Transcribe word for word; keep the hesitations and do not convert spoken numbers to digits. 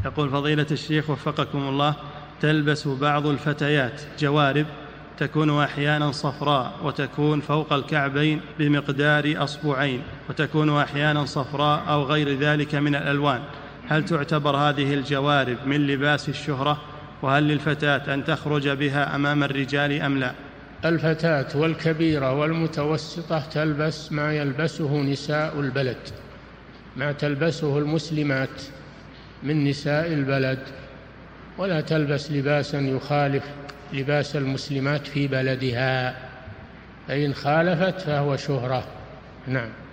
يقول فضيلة الشيخ وفقكم الله، تلبس بعض الفتيات جوارب تكون أحيانا صفراء وتكون فوق الكعبين بمقدار أصبعين، وتكون أحيانا صفراء أو غير ذلك من الألوان، هل تعتبر هذه الجوارب من لباس الشهرة؟ وهل للفتاة أن تخرج بها أمام الرجال أم لا؟ الفتاة والكبيرة والمتوسطة تلبس ما يلبسه نساء البلد، ما تلبسه المسلمات من نساء البلد، ولا تلبس لباسا يخالف لباس المسلمات في بلدها، فإن خالفت فهو شهرة. نعم.